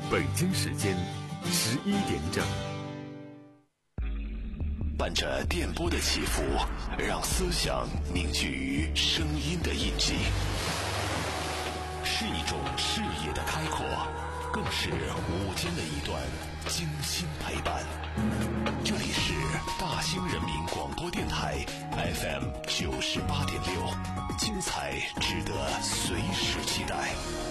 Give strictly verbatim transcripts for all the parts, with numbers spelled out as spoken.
北京时间十一点整。 伴着电波的起伏，让思想凝聚于声音的印记，是一种视野的开阔，更是午间的一段精心陪伴。这里是大兴人民广播电台 F M 九十八点六，精彩值得随时期待。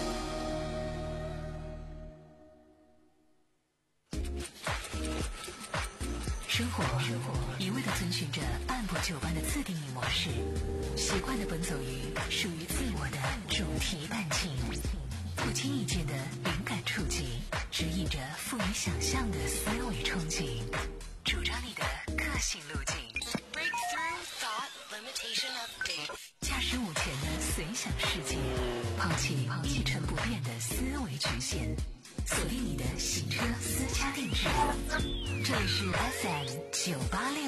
生活一味地遵循着按部就班的自定义模式，习惯地奔走于属于自我的主题弹琴，不经意间的灵感触及，指引着富于想象的思维憧憬，主张你的个性路径。Breakthrough thought limitation update。驾驶午前的随想世界，抛弃一成不变的思维局限，锁定你的行车私家定制。这里是 F M 九八六。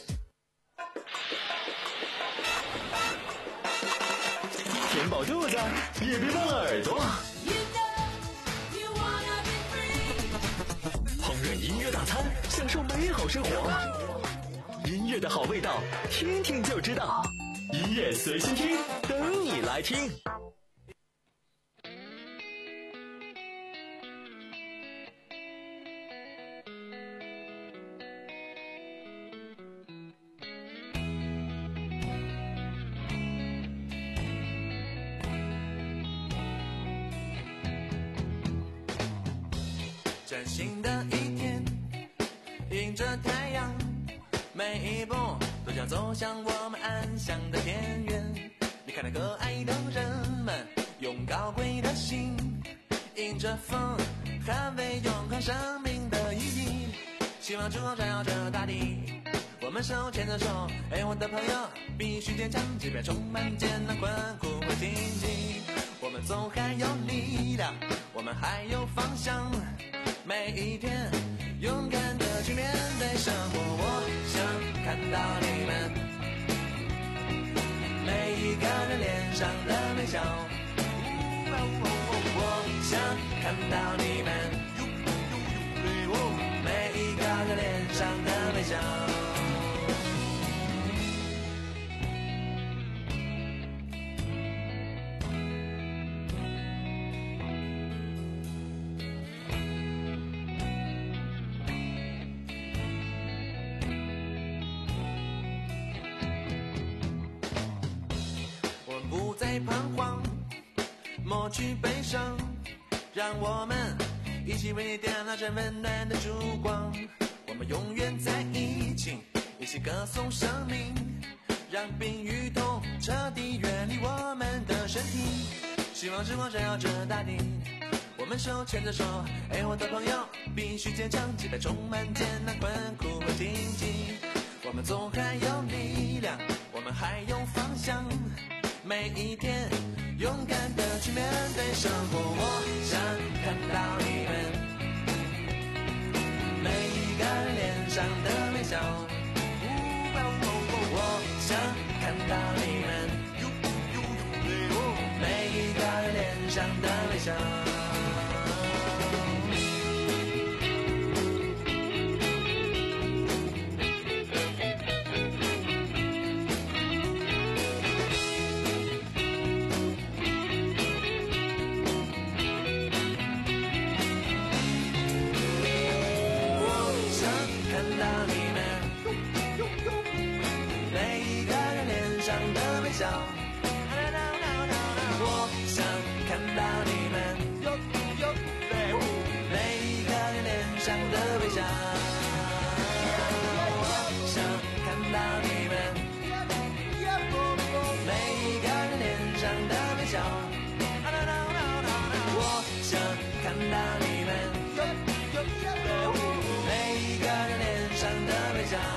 填饱肚子，也别忘了耳朵。烹饪音乐大餐，享受美好生活。音乐的好味道，听听就知道。音乐随心听，等你来听。 崭新的一天，迎着太阳，每一步都将走向我们安详的田园。你看那可爱的人们，用高贵的心，迎着风，捍卫永恒生命的意义。希望之光照耀着大地，我们手牵着手，哎，我的朋友，必须坚强，即便充满艰难困苦和荆棘。我们总还有力量，我们还有方向。每一天勇敢地去面对生活，我想看到你们每一个人脸上的微笑，我想看到你们每一个人脸上的微笑。彷徨，抹去悲伤，让我们一起为你点亮这温暖的烛光。我们永远在一起，一起歌颂生命，让病与痛彻底远离我们的身体。希望之光照耀着大地，我们手牵着手，哎，我的朋友，必须坚强，即便充满艰难困苦和荆棘。我们总还有力量，我们还有方向。每一天勇敢地去面对生活，我想看到你们每一个人脸上的微笑，我想看到你们每一个人脸上的微笑。我想看到你们每一个人脸上的微笑，我想看到你们每一个人脸上的微笑，我想看到你们每一个人脸上的微笑。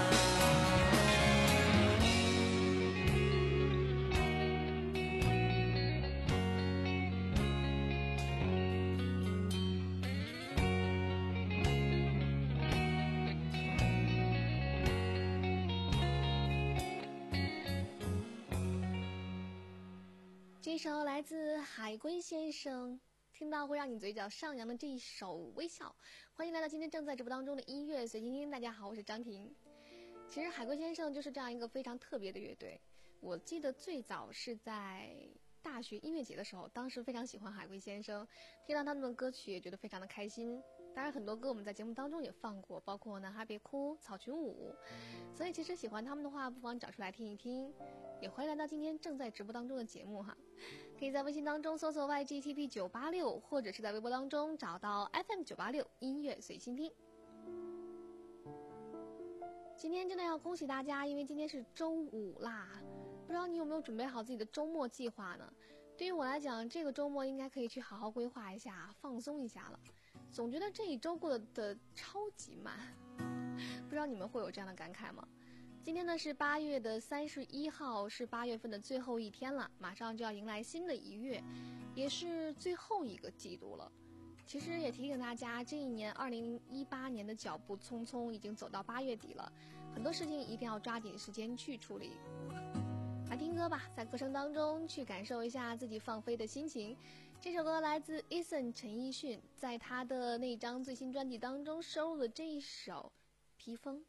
这首来自海龟先生听到会让你嘴角上扬的这一首微笑。欢迎来到今天正在直播当中的音乐随心听。大家好，我是张婷。其实海龟先生就是这样一个非常特别的乐队。我记得最早是在大学音乐节的时候，当时非常喜欢海龟先生，听到他们的歌曲也觉得非常的开心。当然很多歌我们在节目当中也放过，包括男孩别哭、草裙舞，所以其实喜欢他们的话不妨找出来听一听。也欢迎来到今天正在直播当中的节目哈，可以在微信当中搜索 Y G T P 九八六， 或者是在微博当中找到 F M 九八六 音乐随心听。今天真的要恭喜大家，因为今天是周五啦，不知道你有没有准备好自己的周末计划呢？对于我来讲，这个周末应该可以去好好规划一下，放松一下了。总觉得这一周过得的超级慢，不知道你们会有这样的感慨吗？今天呢是八月的三十一号，是八月份的最后一天了，马上就要迎来新的一月，也是最后一个季度了。其实也提醒大家，这一年二零一八年的脚步匆匆，已经走到八月底了，很多事情一定要抓紧时间去处理。来听歌吧，在歌声当中去感受一下自己放飞的心情。这首歌来自 Eason 陈奕迅，在他的那张最新专辑当中收录的这一首披风。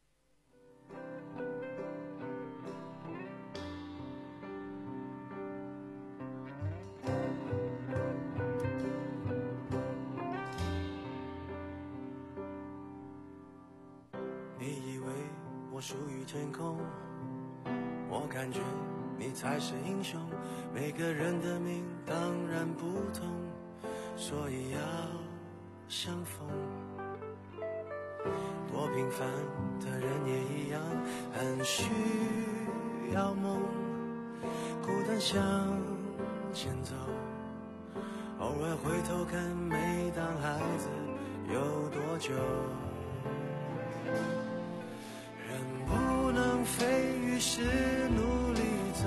你以为我属于天空，我感觉你才是英雄，每个人的命当然不同，所以要相逢。多平凡的人也一样，很需要梦，孤单向前走，偶尔回头看，每当孩子有多久。人不能飞，于是努力走，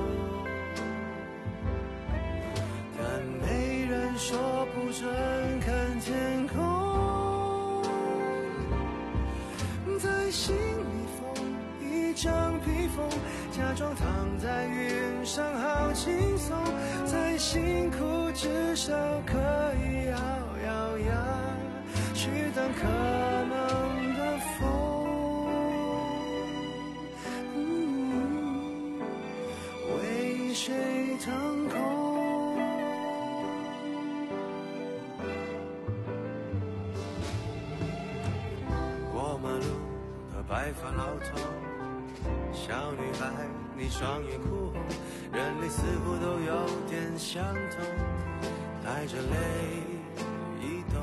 但没人说不准看天空，在心里缝一张披风，假装躺在云上好轻松，再辛苦至少可以咬咬牙去当可能的风。谁腾空？过马路的白发老头，小女孩，你双眼哭红，人类似乎都有点相同，带着泪移动。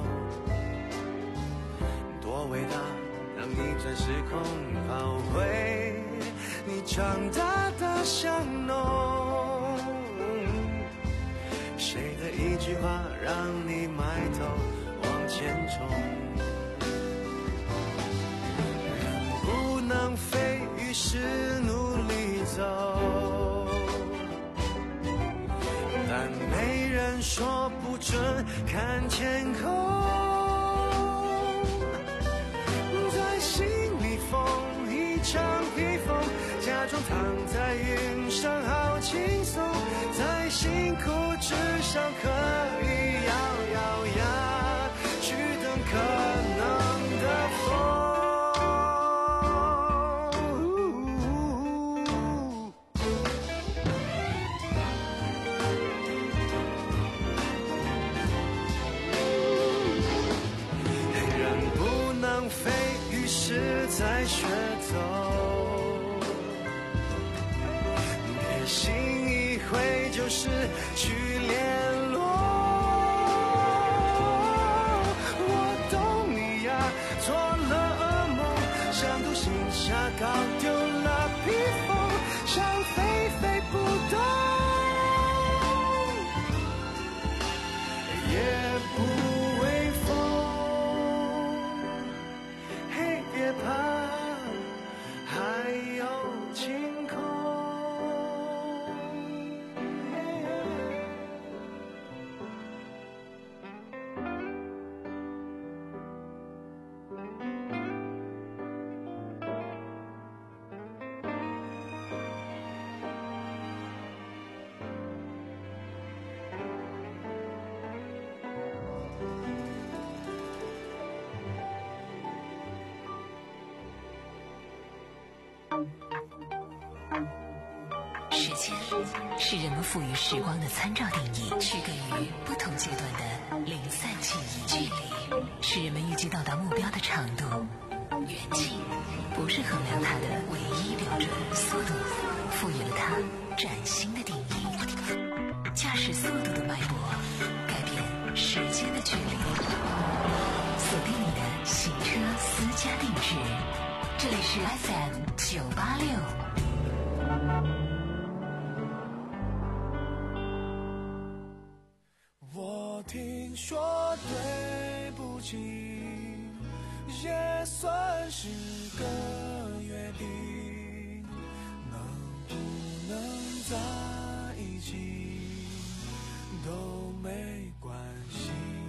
多伟大，让逆转时空跑回你长大的巷弄。谁的一句话让你埋头往前冲？人不能飞，于是努力走，但没人说不准看天空，在心里缝一张披风，假装躺在云上好轻松，再辛苦至少可以咬咬牙去等可能的风。人不能飞，于是才学走，别心一回就是去联络。我懂你呀，做了梦，想独行侠搞丢了披风，想飞飞不动，也不微风。嘿，别怕，还有晴空。 间是人们赋予时光的参照定义，区隔于不同阶段的零散记忆。距离是人们预计到达目标的长度，远近不是衡量它的唯一标准。速度赋予了它崭新的定义，驾驶速度的脉搏改变时间的距离。锁定你的行车私家定制，这里是 F M 九八六。 我听说对不起也算是个约定，能不能在一起都没关系。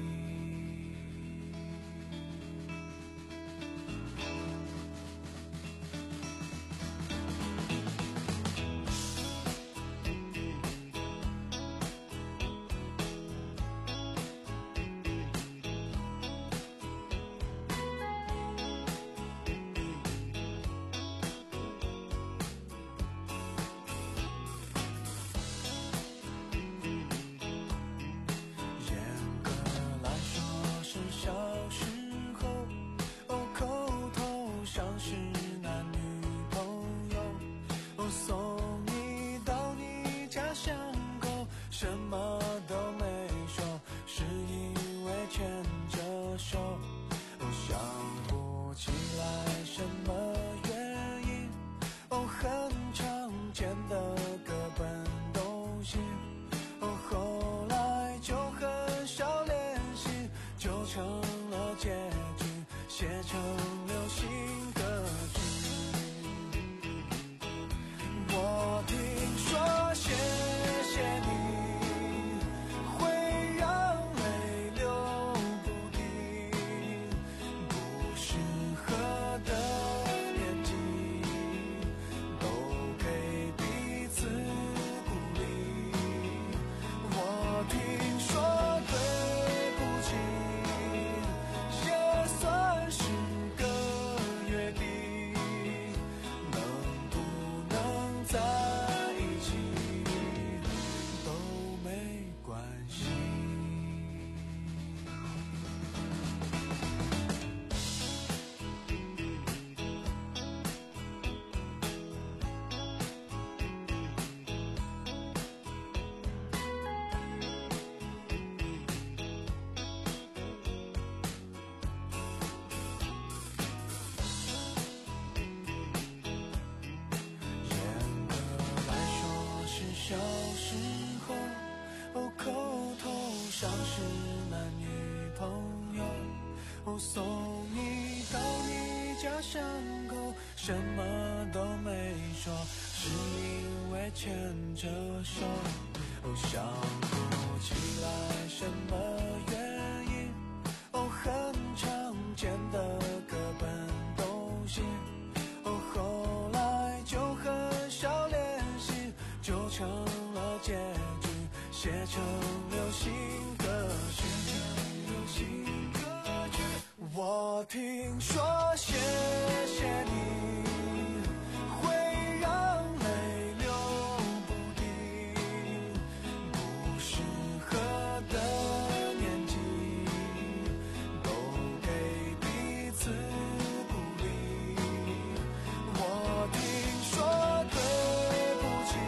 小时候，哦，口头上是男女朋友，哦，送你到你家巷口，什么都没说，是因为牵着手，哦，想不起来什么原因，哦，很常见的各奔东西，哦，后来就很少联系，就成了结局，写成流行歌曲，写成流行歌曲。我听说谢谢你会让泪流不停，不适合的年纪都给彼此鼓励。我听说对不起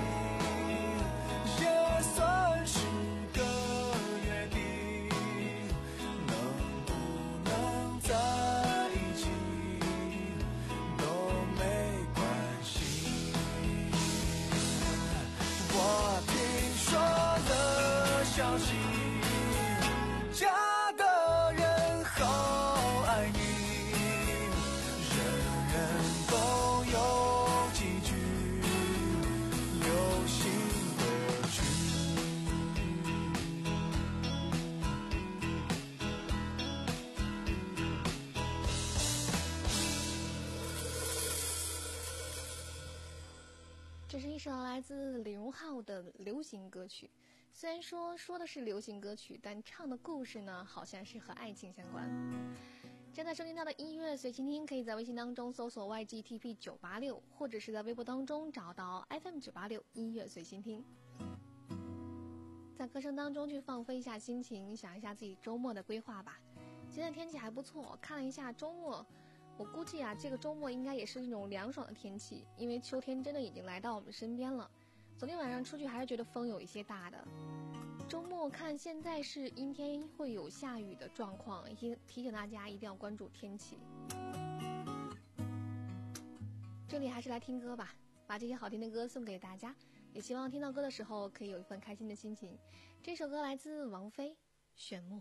也算是个约定，能不能在一起都没关系。我听说了消息，家的人好爱你，人人都有几句流行歌曲。 这是一首来自李荣浩的流行歌曲，虽然说说的是流行歌曲，但唱的故事呢，好像是和爱情相关。 正在收听到的音乐随倾听，可以在微信当中搜索 Y G T P 九八六，或者是在微博当中找到 F M 九八六音乐随倾听，在歌声当中去放飞一下心情，想一下自己周末的规划吧。今天天气还不错，看了一下周末，我估计啊，这个周末应该也是那种凉爽的天气，因为秋天真的已经来到我们身边了。昨天晚上出去还是觉得风有一些大的。周末看现在是阴天，会有下雨的状况，提提醒大家一定要关注天气。这里还是来听歌吧，把这些好听的歌送给大家，也希望听到歌的时候可以有一份开心的心情。这首歌来自王菲，《炫目》。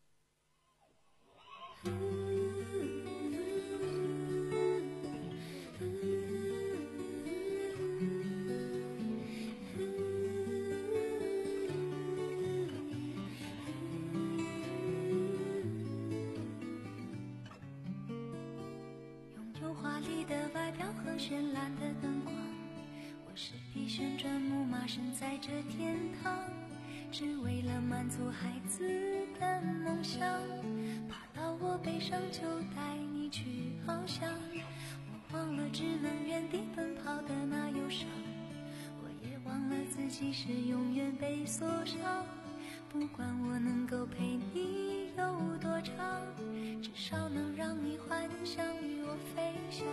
绚烂的灯光，我是匹旋转木马，身在这天堂，只为了满足孩子的梦想，爬到我背上就带你去翱翔，我忘了只能原地奔跑的那忧伤，我也忘了自己是永远被锁上，不管我能够陪你有多长，至少能让你幻想与我飞翔。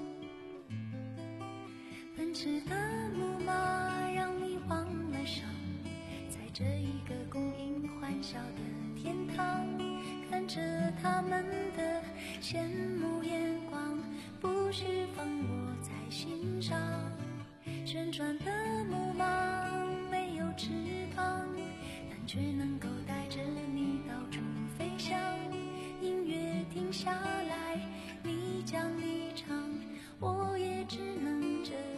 奔驰的木马让你忘了伤，在这一个供应欢笑的天堂，看着他们的羡慕眼光，不需放我在心上。旋转的木马没有翅膀，但却能够带着你到处飞翔。音乐停下来，你将离场，我也只能这样。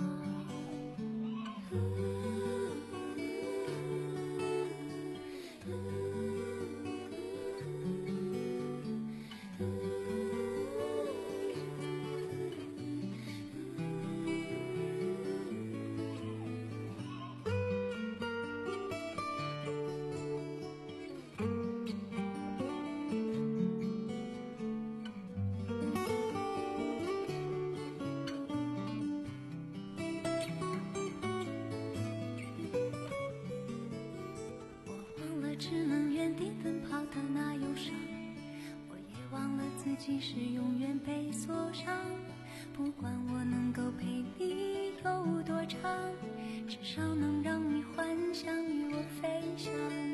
只能原地奔跑的那忧伤，我也忘了自己是永远被锁上，不管我能够陪你有多长，至少能让你幻想与我飞翔。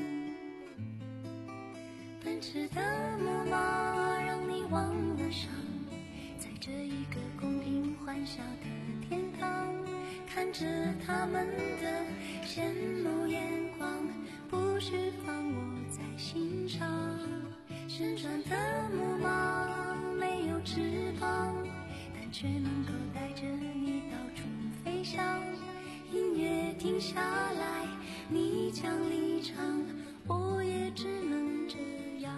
奔驰的木马让你忘了伤，在这一个公平欢笑的天堂，看着他们的羡慕眼光，不需放我在心上。旋转的木马没有翅膀，但却能够带着你到处飞翔。音乐停下来，你将离场，我也只能这样。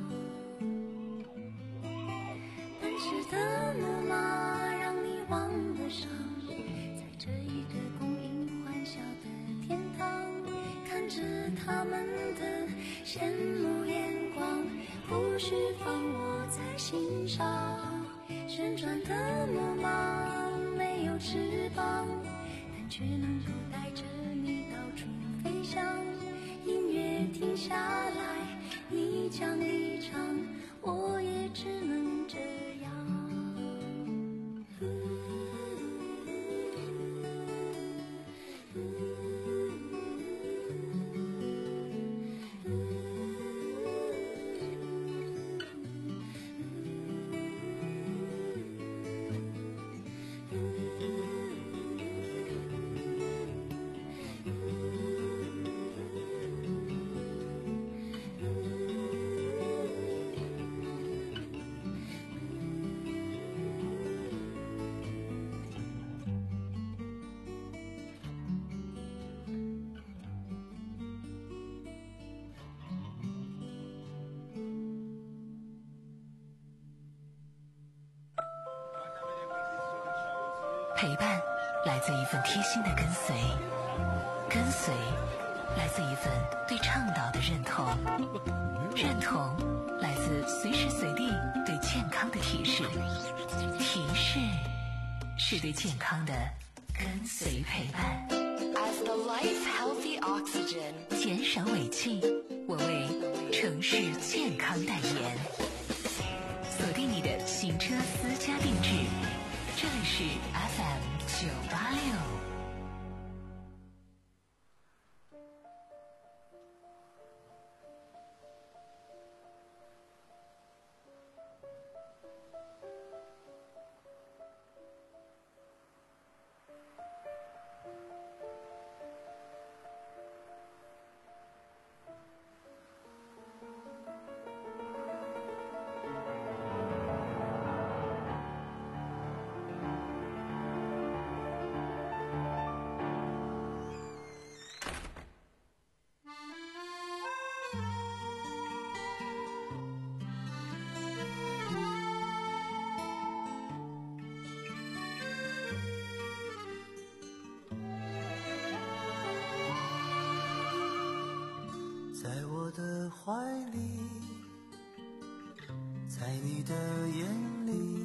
奔驰的木马让你忘了伤，在这一个供应欢笑的天堂，看着他们的羡慕眼光，不需放我在心上。旋转的木马没有翅膀，但却能够带着你到处飞翔。音乐停下来，你将离场，我也只能这样。 陪伴来自一份贴心的跟随，跟随来自一份对倡导的认同，认同来自随时随地康的提示，提示是对健康的跟随陪伴。 As the life healthy oxygen， 减少尾气，我为城市健康代言。锁定你的行车私家定制，这里是 F M 九八六。 怀里，在你的眼里，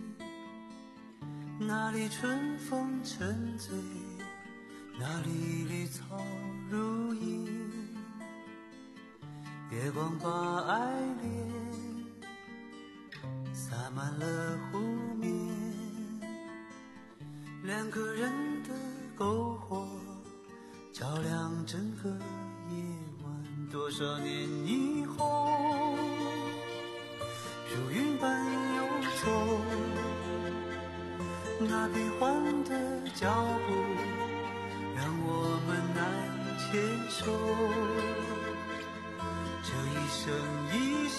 那里春风沉醉，那里绿草如茵，月光把爱恋洒满了湖面，两个人的篝火照亮整个夜晚。多少年以后，如云般游走，那变幻的脚步让我们难牵手。这一生一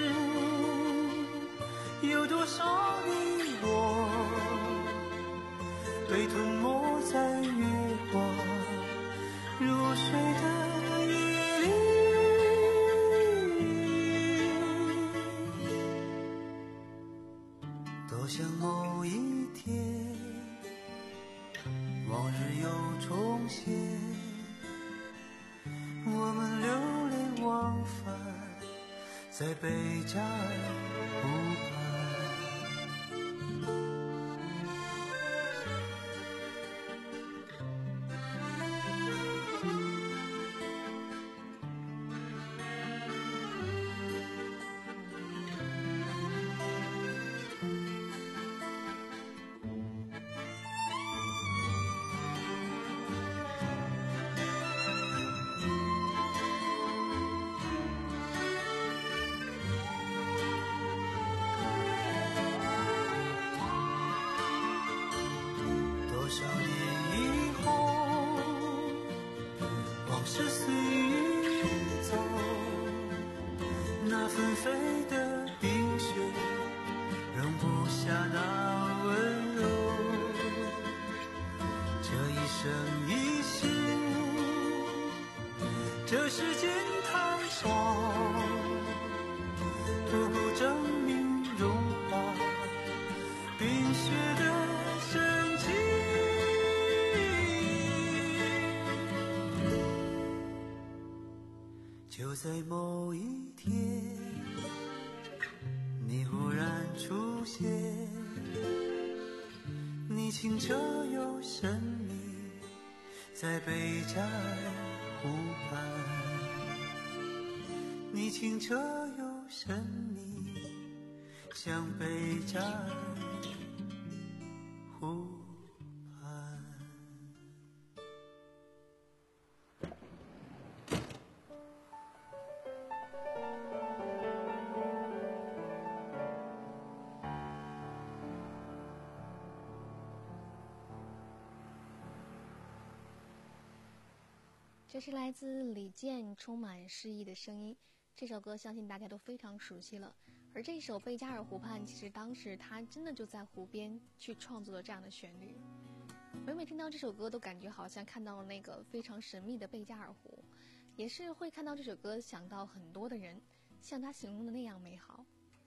世，有多少你我被吞没在月光入睡的夜里。多想某一天，往日又重现，我们流连忘返在贝加尔湖畔。这世间太少，不够证明融化冰雪的神奇。就在某一天，你忽然出现，你清澈又神秘，在贝加尔湖畔，你清澈又神秘，像贝加尔湖畔。 这是来自李健充满诗意的声音，这首歌相信大家都非常熟悉了。而这首《贝加尔湖畔》，其实当时他真的就在湖边去创作了这样的旋律。每每听到这首歌，都感觉好像看到了那个非常神秘的贝加尔湖，也是会看到这首歌想到很多的人，像他形容的那样美好。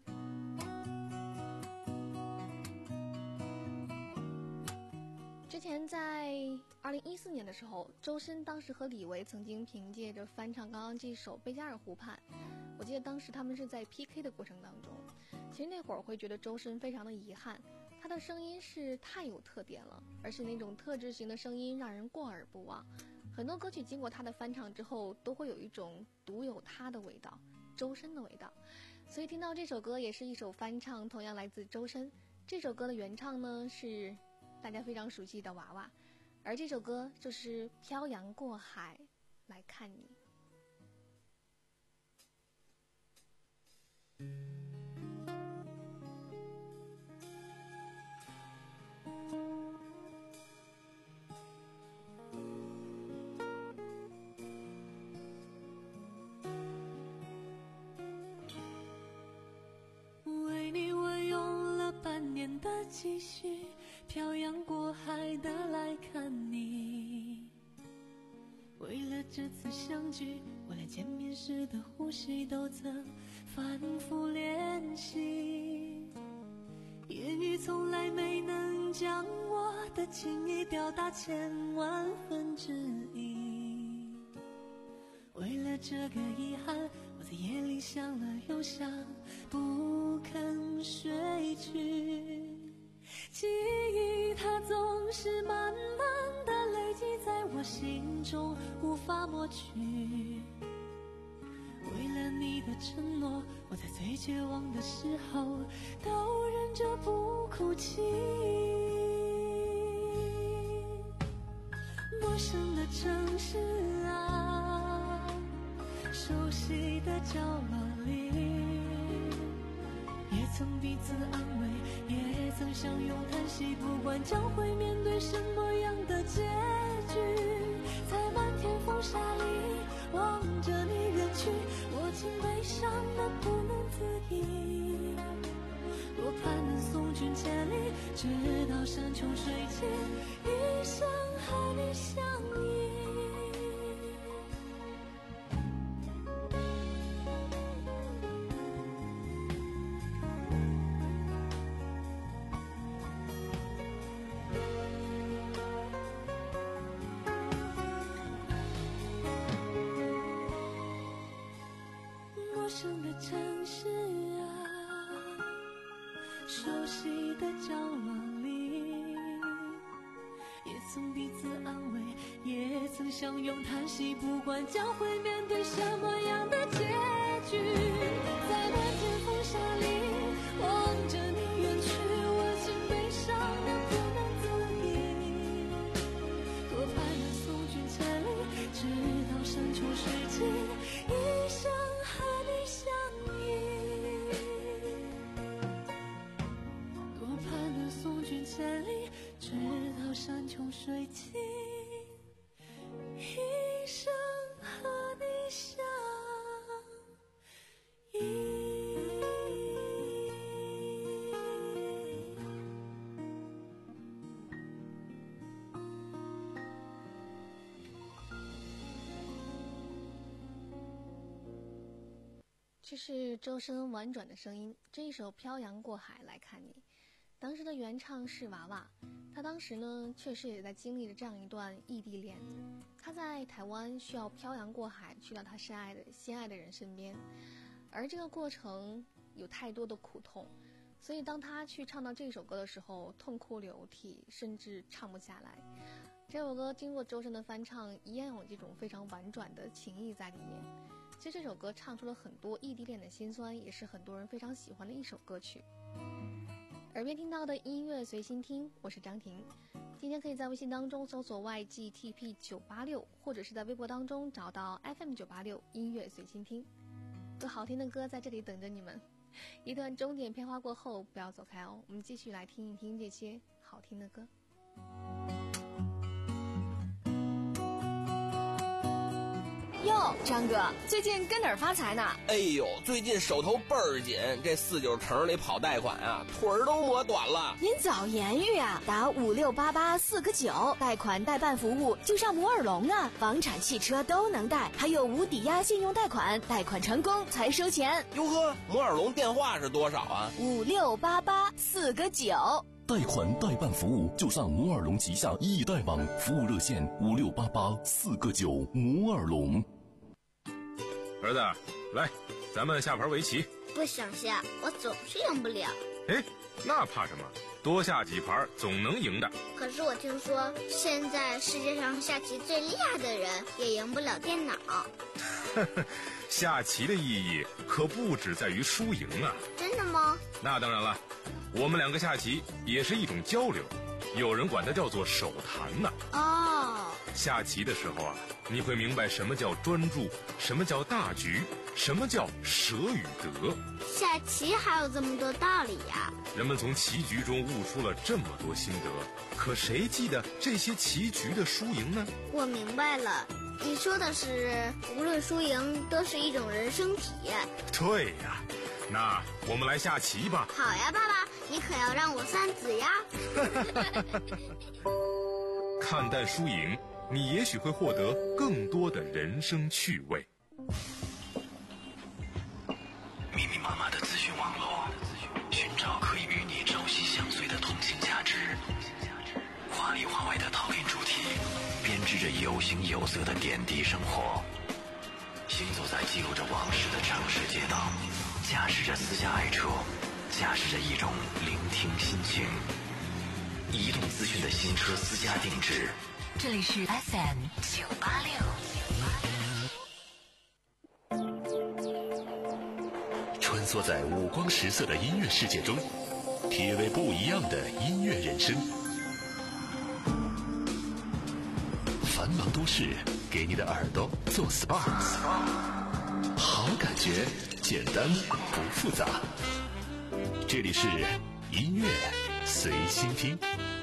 之前在二零一四年的时候，周深当时和李维曾经凭借着翻唱刚刚这首《贝加尔湖畔》，我记得当时他们是在 P K 的过程当中。其其实那会儿会觉得周深非常的遗憾，他的声音是太有特点了，而是那种特质型的声音让人过耳不忘。很多歌曲经过他的翻唱之后，都会有一种独有他的味道，周深的味道。所以听到这首歌也是一首翻唱，同样来自周深。这首歌的原唱呢是大家非常熟悉的娃娃，而这首歌就是《漂洋过海来看你》。 为你我用了半年的积蓄，漂洋过海的来看你。为了这次相聚，我连见面时的呼吸都曾反复练习，言语从来没能将我的情意表达千万分之一。为了这个遗憾，我在夜里想了又想，不肯睡去。记忆它总是慢慢地累积在我心中，无法抹去。为了你的承诺，我在最绝望的时候都忍着不哭泣。陌生的城市啊，熟悉的角落里，也曾彼此安慰，也曾相拥叹息，不管将会面对什么样的结局。在漫天风沙里望着你远去，我竟悲伤得不能自已。多盼能送君千里，直到山穷水尽，一生和你相依。陌生的城市啊，熟悉的角落里，也曾彼此安慰，也曾相拥叹息，不管将会面对什么样的结局。在漫天风沙里望着你远去，我竟悲伤得不能自已。多盼能送君千里，直到山穷水尽，一生和你相依。多盼能送君千里，直到山穷水尽，一生和你相依。 这是周深婉转的声音，这一首《漂洋过海来看你》，当时的原唱是娃娃，他当时呢确实也在经历着这样一段异地恋，他在台湾需要漂洋过海去到他深爱的心爱的人身边，而这个过程有太多的苦痛，所以当他去唱到这首歌的时候，痛哭流涕，甚至唱不下来。这首歌经过周深的翻唱，依然有这种非常婉转的情意在里面。其实这首歌唱出了很多异地恋的辛酸，也是很多人非常喜欢的一首歌曲。耳边听到的音乐随心听，我是张婷。今天可以在微信当中搜索 Y G T P 九八六，或者是在微博当中找到 F M 九八六音乐随心听。有好听的歌在这里等着你们。一段钟点片花过后，不要走开哦，我们继续来听一听这些好听的歌。 哟，张哥，最近跟哪儿发财呢？ 哎呦，最近手头倍儿紧，这四九城里跑贷款啊，腿儿都磨短了。 您早言语啊，打五六八八四个九，贷款代办服务就上摩尔龙啊，房产、汽车都能贷，还有无抵押信用贷款，贷款成功才收钱。 哟呵，摩尔龙电话是多少啊？ 五六八八四个九。 贷款代办服务就上摩尔龙旗下易贷网，服务热线五六八八四个九。摩尔龙。 儿子，来，咱们下盘围棋。 不想下，我总是赢不了。 哎，那怕什么？多下几盘总能赢的。 可是我听说，现在世界上下棋最厉害的人也赢不了电脑。 下棋的意义可不只在于输赢啊。 真的吗？ 那当然了，我们两个下棋也是一种交流，有人管它叫做手谈呢。 哦， 下棋的时候啊，你会明白什么叫专注，什么叫大局，什么叫舍与得。 下棋还有这么多道理呀！ 人们从棋局中悟出了这么多心得，可谁记得这些棋局的输赢呢？ 我明白了，你说的是无论输赢都是一种人生体验。 对呀，那我们来下棋吧。 好呀，爸爸，你可要让我三子呀。 看淡输赢，你也许会获得更多的人生趣味。 密密麻麻的资讯网络，寻找可以与你朝夕相随的同性价值。华里华外的陶片主题，编织着有形有色的点滴生活。行走在记录着往事的城市街道，驾驶着私家爱车，驾驶着一种聆听心情。移动资讯的新车私家定制。 这里是 F M 九八六。 穿梭在五光十色的音乐世界中，体味不一样的音乐人生。繁忙都市给你的耳朵做 S P A， 好感觉简单不复杂。这里是音乐随心听。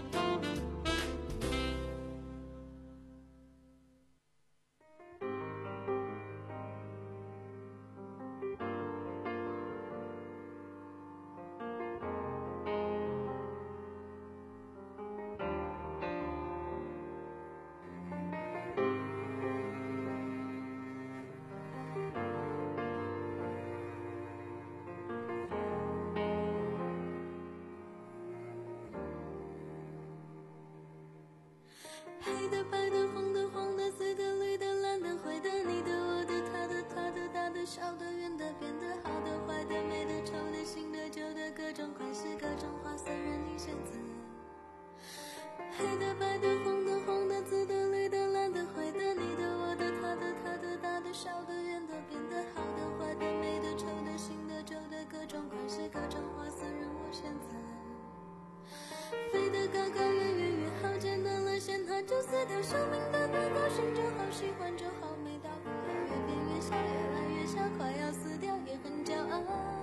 黑的、白的、红的、黄的、紫的、绿的、蓝的、灰的，你的、我的、他的、他的、大的、小的、圆的、扁的、好的、坏的、美的、丑的、新的、旧的，各种款式、各种花色，任你选择。黑的、白的、红的、黄的、紫的、绿的、蓝的、灰的，你的、我的、他的、他的、大的、小的、圆的、扁的、好的、坏的、美的、丑的、新的、旧的，各种款式、各种花色，任我选择。飞得高高，远远越好，简单了线它就撕掉，生命短短，高兴就好，喜欢就好，没大不了，越变越小，越来越小，快要死掉也很骄傲。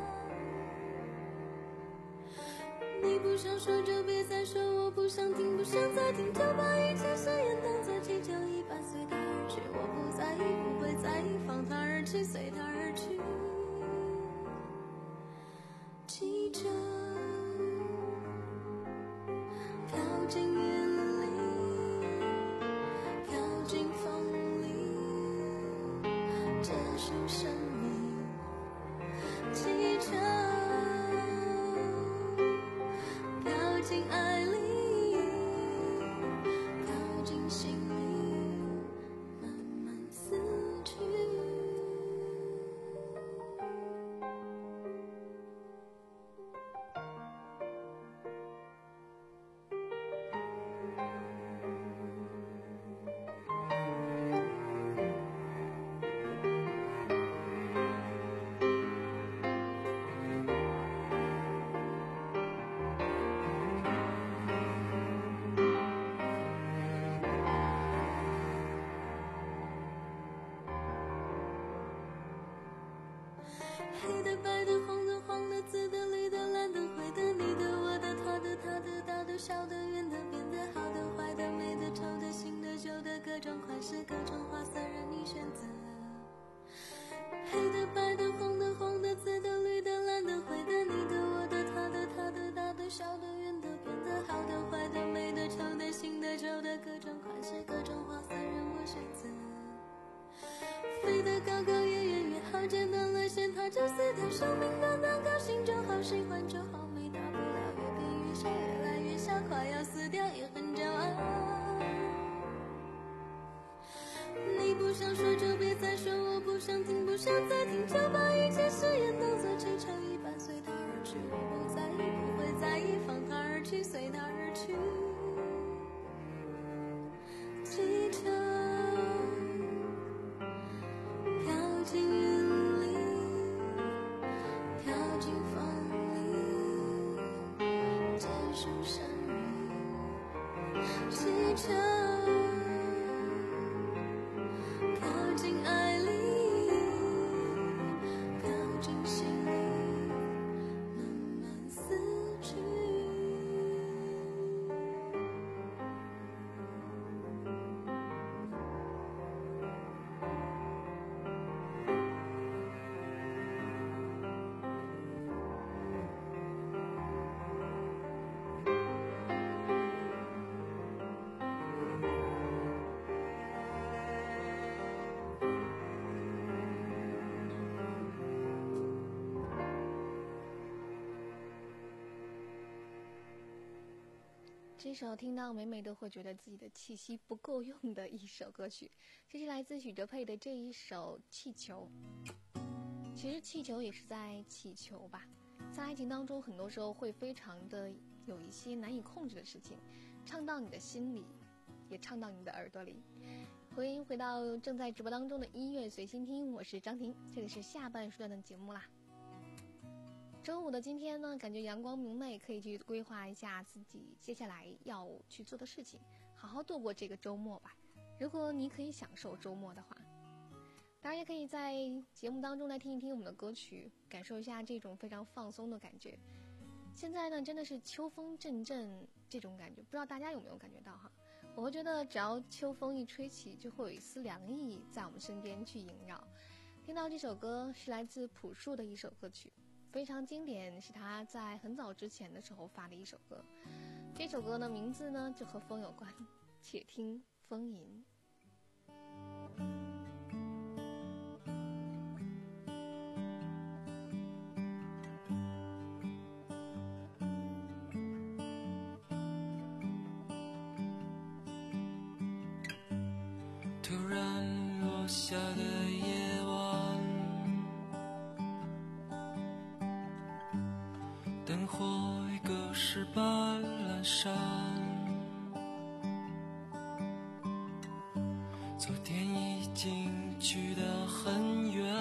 你不想说就别再说，我不想听，不想再听，就把一切誓言当作气球一般随它而去，我不在意，不会在意，放它而去，随它而去。记着飘进云里，飘进风里，结束生命。记着飘进爱里，飘进心里，慢慢死去。黑的、白的、红的、黄的、紫的、绿的、蓝的、灰的，你的、我的、他的、他的、大的、小的、圆的、扁的、好的、坏的、美的、丑的、新的、旧的，各种款式、各种花色，任你选择。黑的、白的、红的、黄的、紫的、绿的、蓝的、灰的，你的、我的、他的、他的、大的、小的、圆的、扁的、好的、坏的、美的、丑的、新的、旧的，各种款式、各种花色，任我选择。飞得高高，越远越好，简单了线它就撕掉，生命短短，高兴就好，喜欢就好，没大不了，越变越小，越来越小，快要死掉也很骄傲。你不想说就别再说，我不想听，不想再听，就把一切誓言当作气球去，随它而去。气球飘进云里，跳进风里，结束生命。气球飘进爱里，飘进心里，慢慢死去。 这首听到每每都会觉得自己的气息不够用的一首歌曲，这是来自许哲佩的这一首《气球》。其实气球也是在祈求吧，在爱情当中很多时候会非常的有一些难以控制的事情，唱到你的心里，也唱到你的耳朵里。欢迎回到正在直播当中的音乐随心听，我是张婷，这里是下半时段的节目啦。周五的今天呢，感觉阳光明媚，可以去规划一下自己接下来要去做的事情，好好度过这个周末吧。如果你可以享受周末的话，当然也可以在节目当中来听一听我们的歌曲，感受一下这种非常放松的感觉。现在呢，真的是秋风阵阵这种感觉，不知道大家有没有感觉到哈？我会觉得只要秋风一吹起，就会有一丝凉意在我们身边去萦绕。听到这首歌是来自朴树的一首歌曲，非常经典，是他在很早之前的时候发的一首歌。这首歌的名字呢就和风有关，且听风吟。 突然落下的夜晚，灯火已隔世般阑珊，昨天已经去得很远，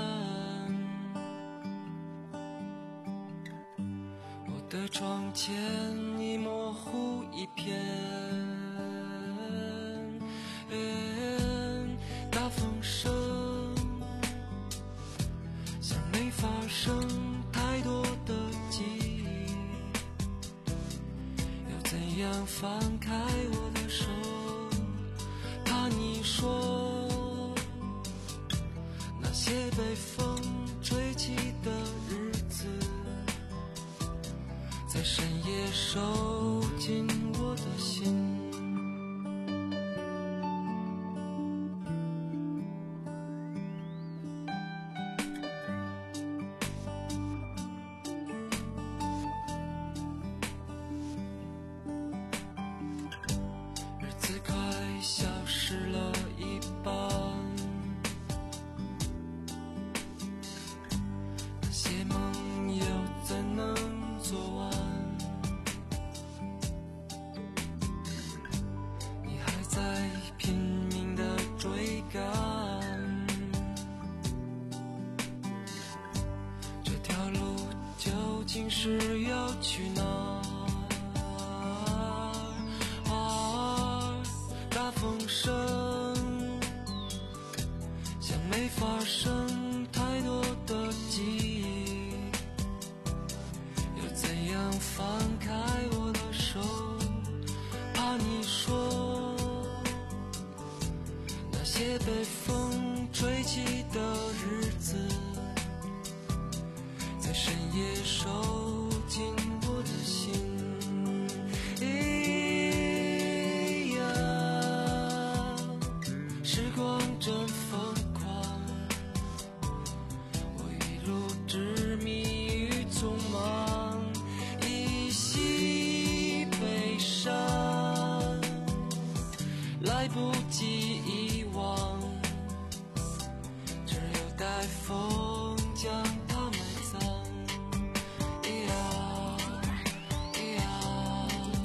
我的窗前已模糊一片，大风声像没发生太多的记忆，要怎样放开我的手，怕你说那些被风吹起的日子，在深夜收进我的心。是要去哪儿？大风声像没发生太多的记忆，要怎样放开我的手，怕你说那些被风吹起的日子，在深夜收进我的心。咿呀，时光真疯狂，我一路执迷于匆忙，依稀悲伤，来不及遗忘，只有待风将它埋葬。咿呀咿呀，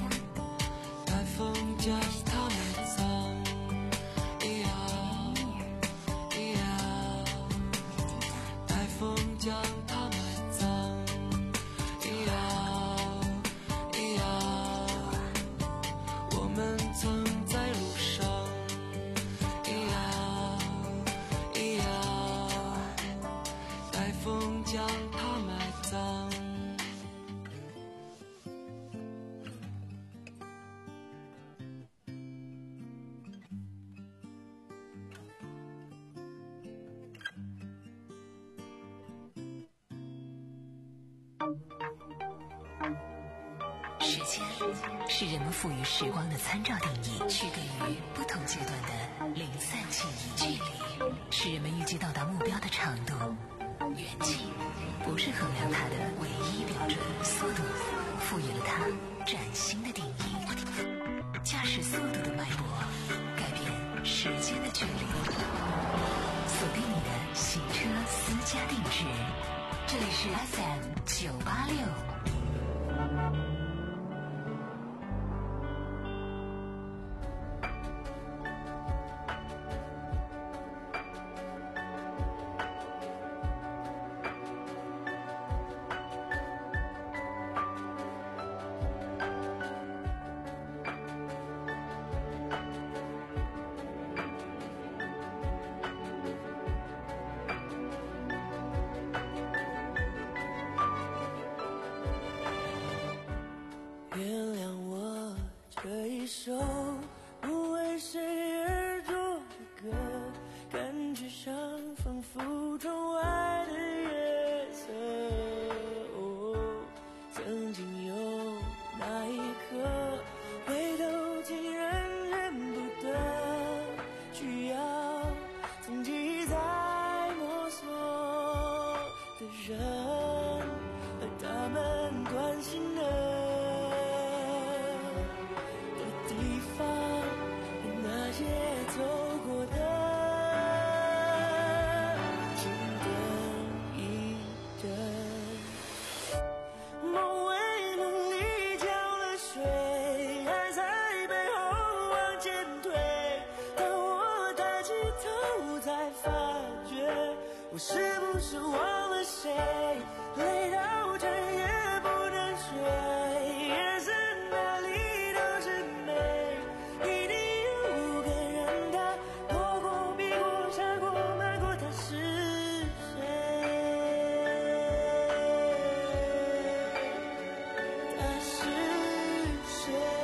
间是人们赋予时光的参照定义，区隔于不同阶段的零散记忆。距离是人们预计到达目标的长度，远近不是衡量它的唯一标准，速度赋予了它崭新的定义。驾驶速度的脉搏改变时间的距离，锁定你的行车私家定制，这里是 F M 九八六。 是不是忘了谁？累到整夜不能睡，眼神哪里都是美，一定有个人他躲过、避过、闪过、瞒过，他是谁？他是谁？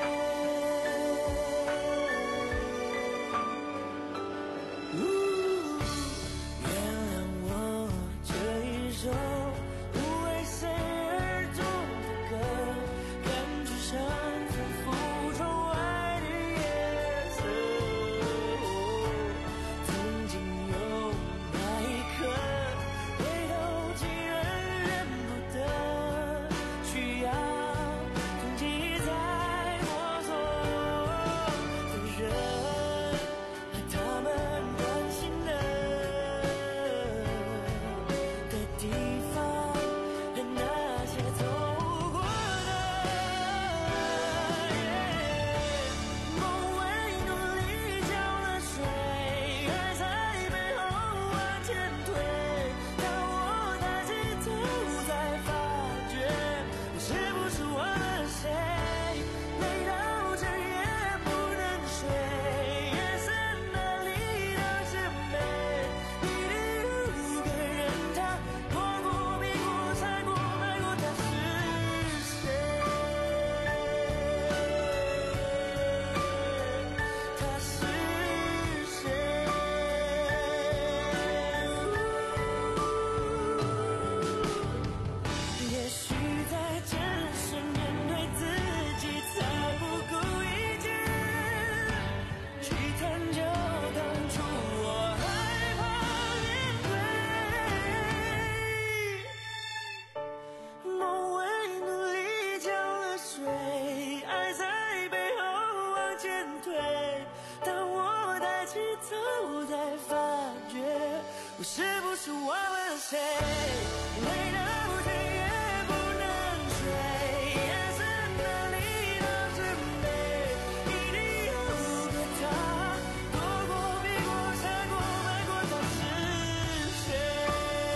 是不是忘了谁？累到整夜不能睡，眼神哪里都是美，一定有个他躲过、避过、闪过、瞒过，他是谁？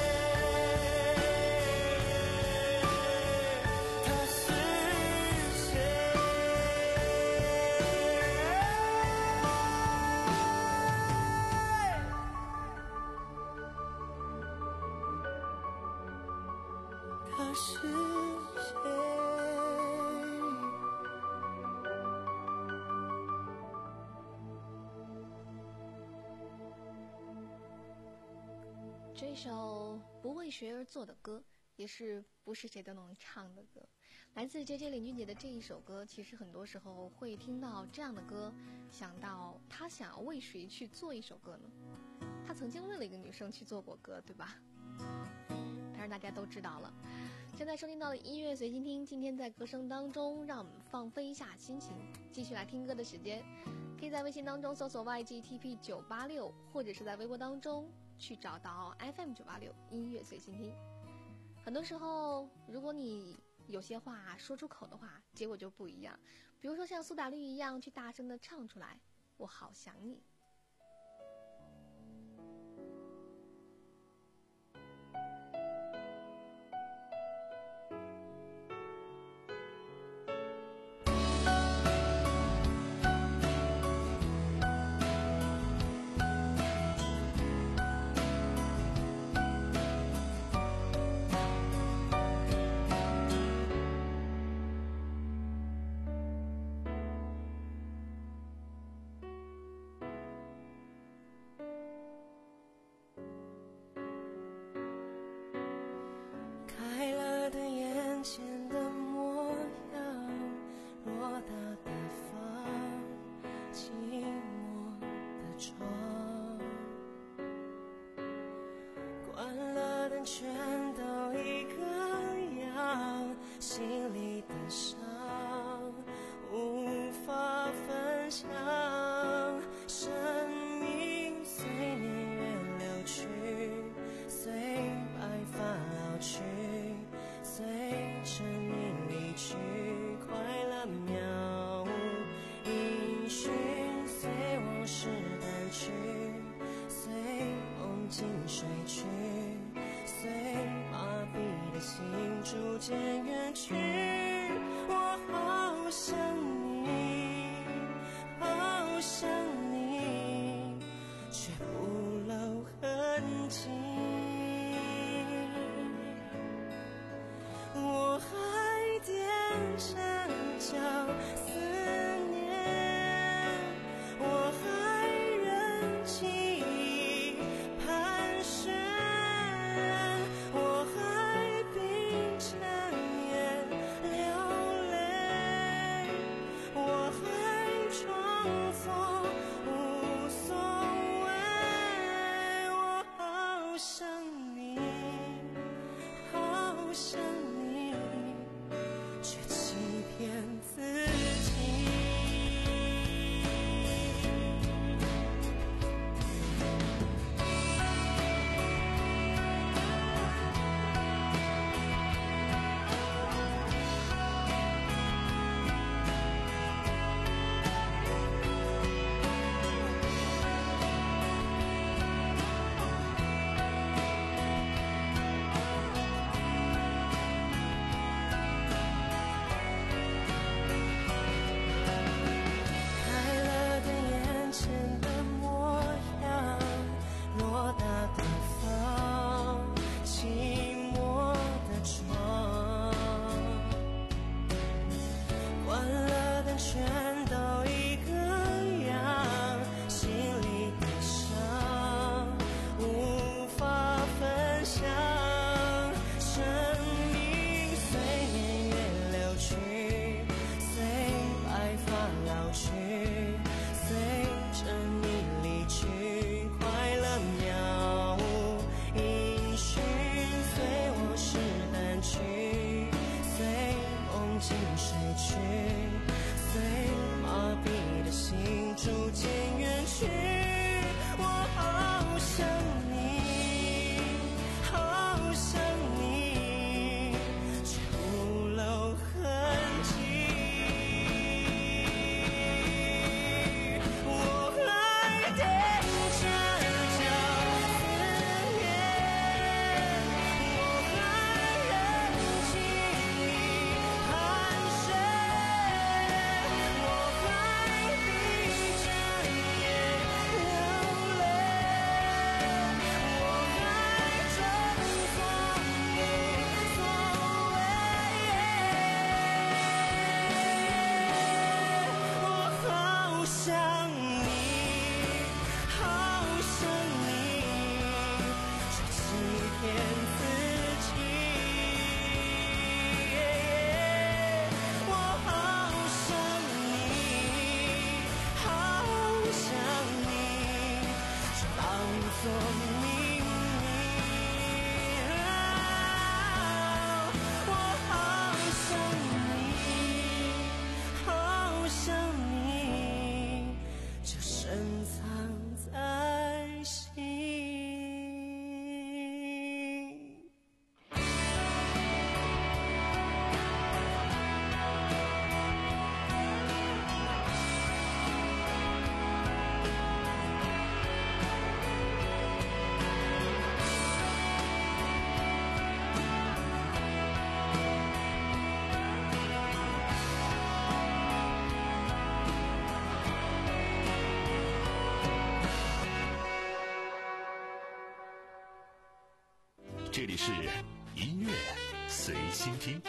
他是谁？他是谁？ 这首不为谁而作的歌，也是不是谁都能唱的歌， 来自 J J 林俊杰的这一首歌，其实很多时候会听到这样的歌，想到他想要为谁去做一首歌呢？他曾经为了一个女生去做过歌，对吧？当然大家都知道了。现在收听到的音乐随心听，今天在歌声当中让我们放飞一下心情，继续来听歌的时间，可以在微信当中搜索 Y G T P 九八六，或者是在微博当中去找到 F M 九八六音乐随心听。很多时候如果你有些话说出口的话，结果就不一样。比如说像苏打绿一样去大声的唱出来，我好想你。 里是音乐随心听。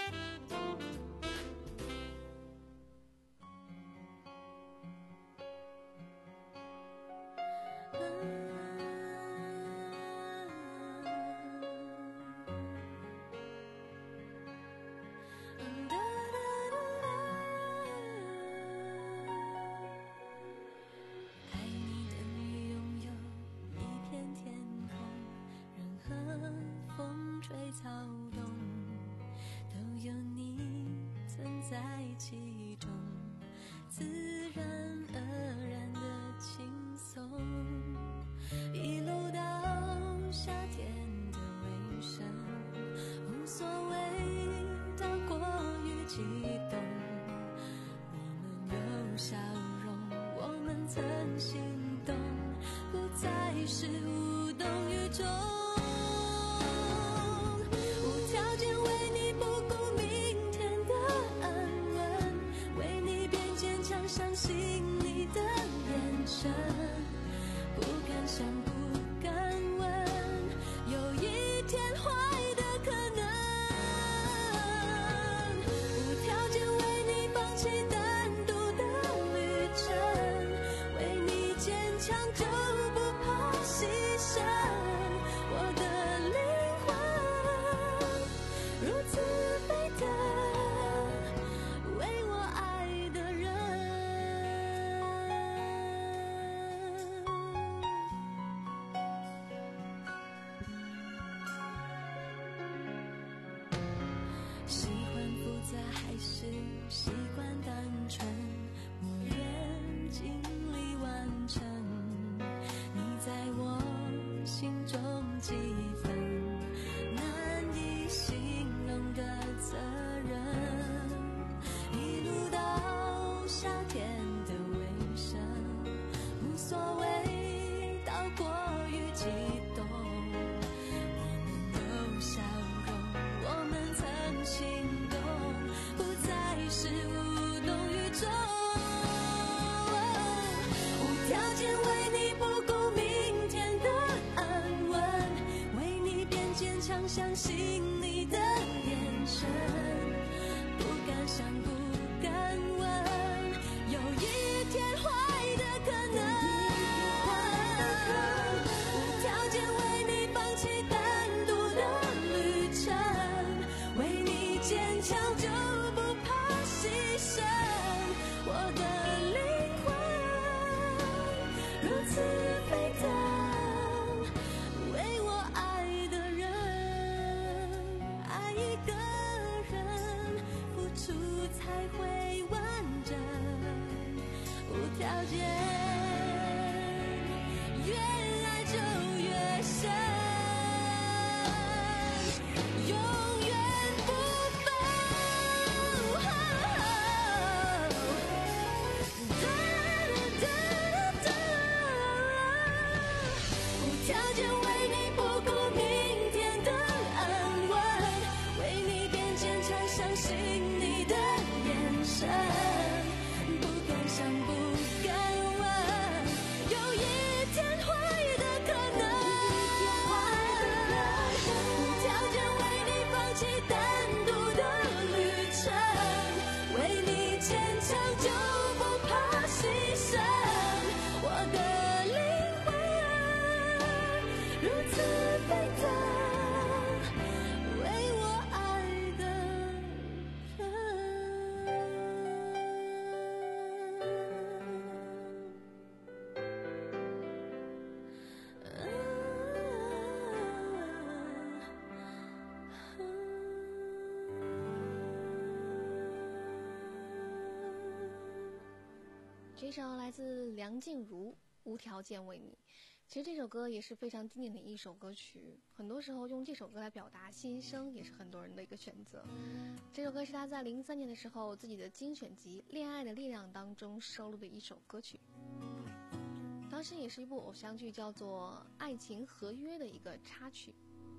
这首来自梁静茹《无条件为你》。其实这首歌也是非常经典的一首歌曲，很多时候用这首歌来表达心声，也是很多人的一个选择。这首歌是他在零三年的时候自己的精选集《恋爱的力量》当中收录的一首歌曲，当时也是一部偶像剧叫做《爱情合约》的一个插曲。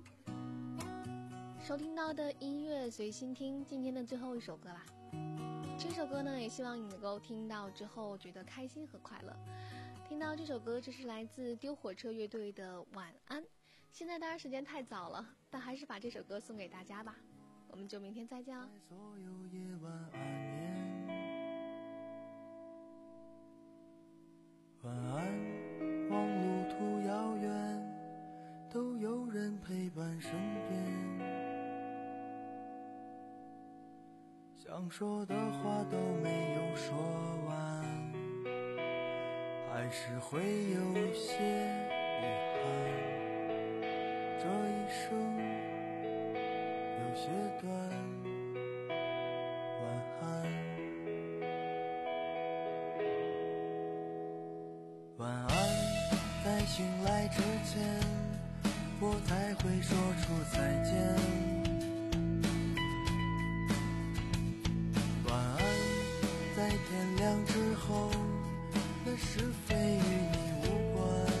收听到的音乐随心听，今天的最后一首歌啦。这首歌呢，也希望你能够听到之后觉得开心和快乐。听到这首歌，这是来自丢火车乐队的《晚安》。 现在当然时间太早了，但还是把这首歌送给大家吧。我们就明天再见了。 所有夜晚安眠，晚安，望路途遥远，都有人陪伴身边。想说的话都没有说完，还是会有些遗憾。这一生有些短，晚安，晚安。在醒来之前，我才会说出再见。晚安，在天亮之后，那是非与你无关。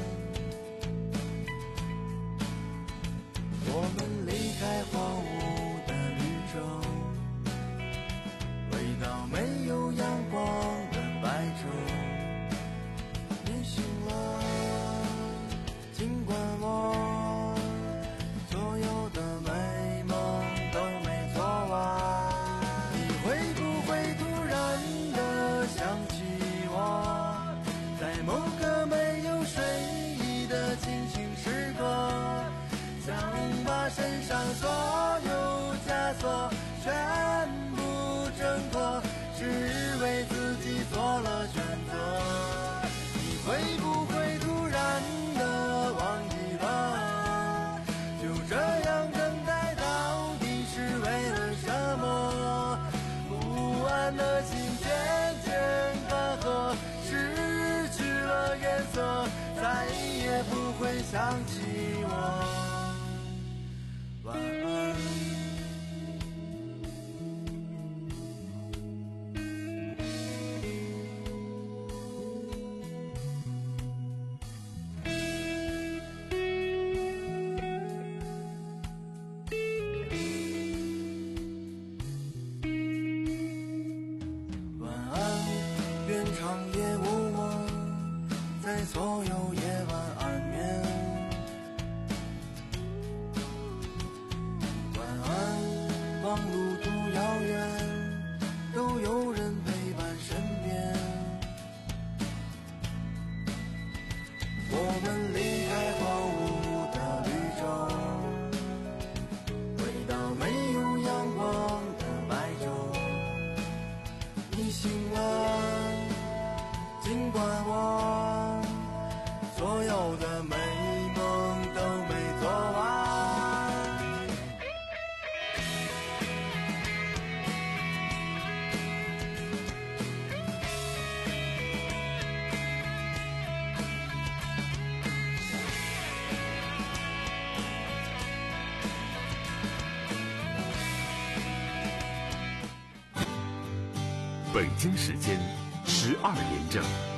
我们离开荒芜的绿洲，回到没有阳光的白昼。你醒了，尽管我所有的美梦都没做完。你会不会突然的想起我，在某个没有睡意的清醒时刻，想把身上所有枷锁全部挣脱，只为自己做了选择。你会不会突然的忘记了，就这样等待到底是为了什么？不安的心渐渐干涸，失去了颜色，再也不会想起我。晚安。晚安，愿长夜无梦，在所有夜晚安眠。晚安，望路途遥远，都有人陪伴身边。我们离开荒芜的绿洲，回到没有阳光的白昼。你醒了，尽管我所有的美梦都没做完。 北京时间十二点整。